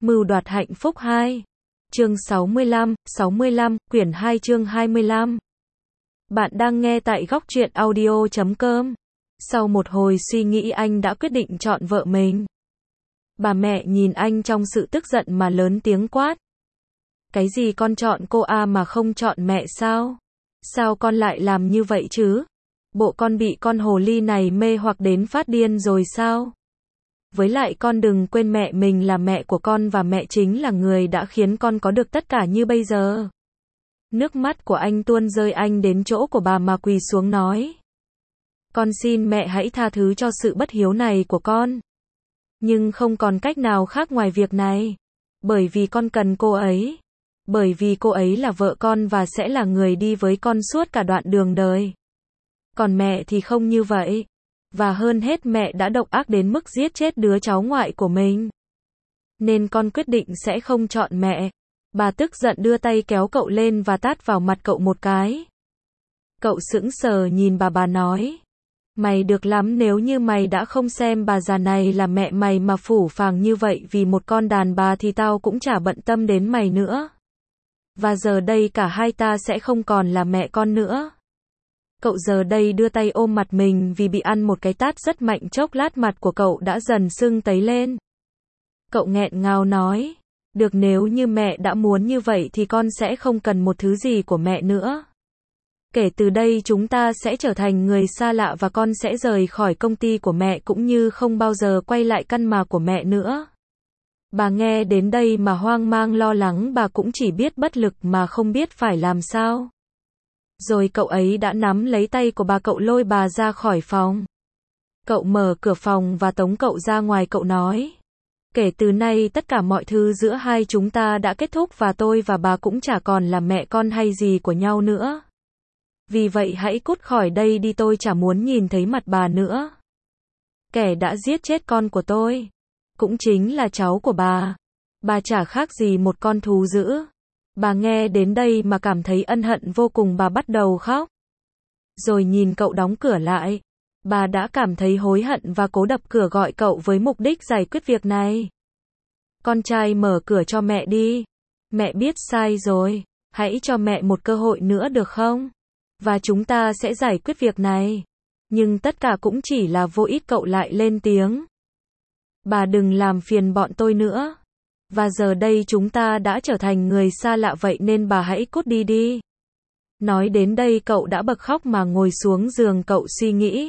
Mưu đoạt hạnh phúc 2. Chương 65, quyển 2 chương 25. Bạn đang nghe tại góc truyện audio.com. Sau một hồi suy nghĩ anh đã quyết định chọn vợ mình. Bà mẹ nhìn anh trong sự tức giận mà lớn tiếng quát. Cái gì con chọn cô A mà không chọn mẹ sao? Sao con lại làm như vậy chứ? Bộ con bị con hồ ly này mê hoặc đến phát điên rồi sao? Với lại con đừng quên mẹ mình là mẹ của con và mẹ chính là người đã khiến con có được tất cả như bây giờ. Nước mắt của anh tuôn rơi, anh đến chỗ của bà mà quỳ xuống nói. Con xin mẹ hãy tha thứ cho sự bất hiếu này của con. Nhưng không còn cách nào khác ngoài việc này. Bởi vì con cần cô ấy. Bởi vì cô ấy là vợ con và sẽ là người đi với con suốt cả đoạn đường đời. Còn mẹ thì không như vậy. Và hơn hết mẹ đã độc ác đến mức giết chết đứa cháu ngoại của mình. Nên con quyết định sẽ không chọn mẹ. Bà tức giận đưa tay kéo cậu lên và tát vào mặt cậu một cái. Cậu sững sờ nhìn bà nói. Mày được lắm nếu như mày đã không xem bà già này là mẹ mày mà phũ phàng như vậy vì một con đàn bà thì tao cũng chả bận tâm đến mày nữa. Và giờ đây cả hai ta sẽ không còn là mẹ con nữa. Cậu giờ đây đưa tay ôm mặt mình vì bị ăn một cái tát rất mạnh, chốc lát mặt của cậu đã dần sưng tấy lên. Cậu nghẹn ngào nói, được, nếu như mẹ đã muốn như vậy thì con sẽ không cần một thứ gì của mẹ nữa. Kể từ đây chúng ta sẽ trở thành người xa lạ và con sẽ rời khỏi công ty của mẹ cũng như không bao giờ quay lại căn mà của mẹ nữa. Bà nghe đến đây mà hoang mang lo lắng, bà cũng chỉ biết bất lực mà không biết phải làm sao. Rồi cậu ấy đã nắm lấy tay của bà, cậu lôi bà ra khỏi phòng. Cậu mở cửa phòng và tống cậu ra ngoài, cậu nói. Kể từ nay tất cả mọi thứ giữa hai chúng ta đã kết thúc và tôi và bà cũng chả còn là mẹ con hay gì của nhau nữa. Vì vậy hãy cút khỏi đây đi, tôi chả muốn nhìn thấy mặt bà nữa. Kẻ đã giết chết con của tôi, cũng chính là cháu của bà chả khác gì một con thú dữ. Bà nghe đến đây mà cảm thấy ân hận vô cùng, bà bắt đầu khóc. Rồi nhìn cậu đóng cửa lại, bà đã cảm thấy hối hận và cố đập cửa gọi cậu với mục đích giải quyết việc này. Con trai, mở cửa cho mẹ đi. Mẹ biết sai rồi, hãy cho mẹ một cơ hội nữa được không? Và chúng ta sẽ giải quyết việc này. Nhưng tất cả cũng chỉ là vô ích, cậu lại lên tiếng. Bà đừng làm phiền bọn tôi nữa. Và giờ đây chúng ta đã trở thành người xa lạ, vậy nên bà hãy cút đi đi. Nói đến đây cậu đã bật khóc mà ngồi xuống giường, cậu suy nghĩ.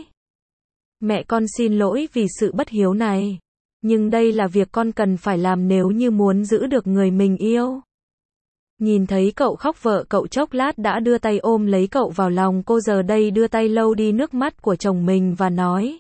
Mẹ con xin lỗi vì sự bất hiếu này. Nhưng đây là việc con cần phải làm nếu như muốn giữ được người mình yêu. Nhìn thấy cậu khóc, vợ cậu chốc lát đã đưa tay ôm lấy cậu vào lòng cô, giờ đây đưa tay lau đi nước mắt của chồng mình và nói.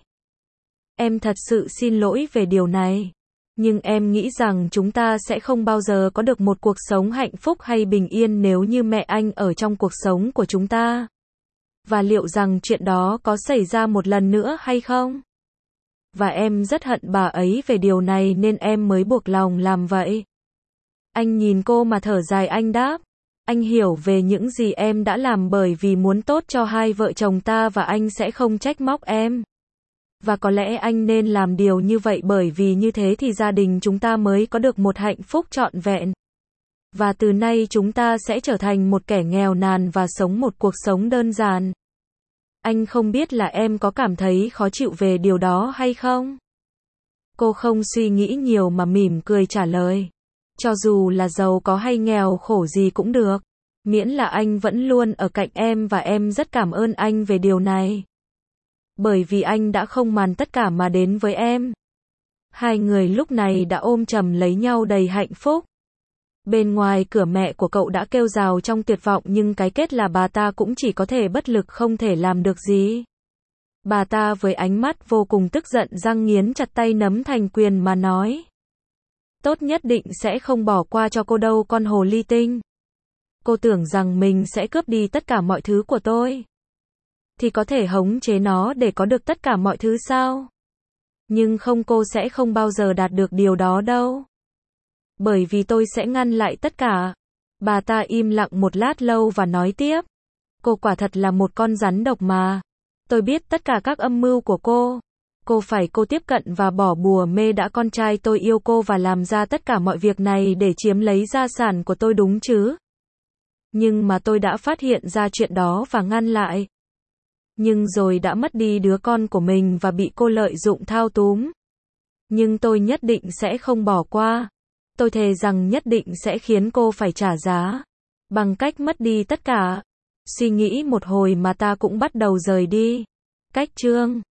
Em thật sự xin lỗi về điều này. Nhưng em nghĩ rằng chúng ta sẽ không bao giờ có được một cuộc sống hạnh phúc hay bình yên nếu như mẹ anh ở trong cuộc sống của chúng ta. Và liệu rằng chuyện đó có xảy ra một lần nữa hay không? Và em rất hận bà ấy về điều này nên em mới buộc lòng làm vậy. Anh nhìn cô mà thở dài, anh đáp. Anh hiểu về những gì em đã làm bởi vì muốn tốt cho hai vợ chồng ta và anh sẽ không trách móc em. Và có lẽ anh nên làm điều như vậy bởi vì như thế thì gia đình chúng ta mới có được một hạnh phúc trọn vẹn. Và từ nay chúng ta sẽ trở thành một kẻ nghèo nàn và sống một cuộc sống đơn giản. Anh không biết là em có cảm thấy khó chịu về điều đó hay không? Cô không suy nghĩ nhiều mà mỉm cười trả lời. Cho dù là giàu có hay nghèo khổ gì cũng được. Miễn là anh vẫn luôn ở cạnh em và em rất cảm ơn anh về điều này. Bởi vì anh đã không màng tất cả mà đến với em. Hai người lúc này đã ôm chầm lấy nhau đầy hạnh phúc. Bên ngoài cửa mẹ của cậu đã kêu rào trong tuyệt vọng, nhưng cái kết là bà ta cũng chỉ có thể bất lực, không thể làm được gì. Bà ta với ánh mắt vô cùng tức giận, răng nghiến chặt, tay nắm thành quyền mà nói. Tốt nhất định sẽ không bỏ qua cho cô đâu, con hồ ly tinh. Cô tưởng rằng mình sẽ cướp đi tất cả mọi thứ của tôi. Thì có thể khống chế nó để có được tất cả mọi thứ sao? Nhưng không, cô sẽ không bao giờ đạt được điều đó đâu. Bởi vì tôi sẽ ngăn lại tất cả. Bà ta im lặng một lát lâu và nói tiếp. Cô quả thật là một con rắn độc mà. Tôi biết tất cả các âm mưu của cô. cô tiếp cận và bỏ bùa mê đã con trai tôi yêu cô và làm ra tất cả mọi việc này để chiếm lấy gia sản của tôi đúng chứ? Nhưng mà tôi đã phát hiện ra chuyện đó và ngăn lại. Nhưng rồi đã mất đi đứa con của mình và bị cô lợi dụng thao túng. Nhưng tôi nhất định sẽ không bỏ qua. Tôi thề rằng nhất định sẽ khiến cô phải trả giá. Bằng cách mất đi tất cả. Suy nghĩ một hồi mà ta cũng bắt đầu rời đi. Cách chương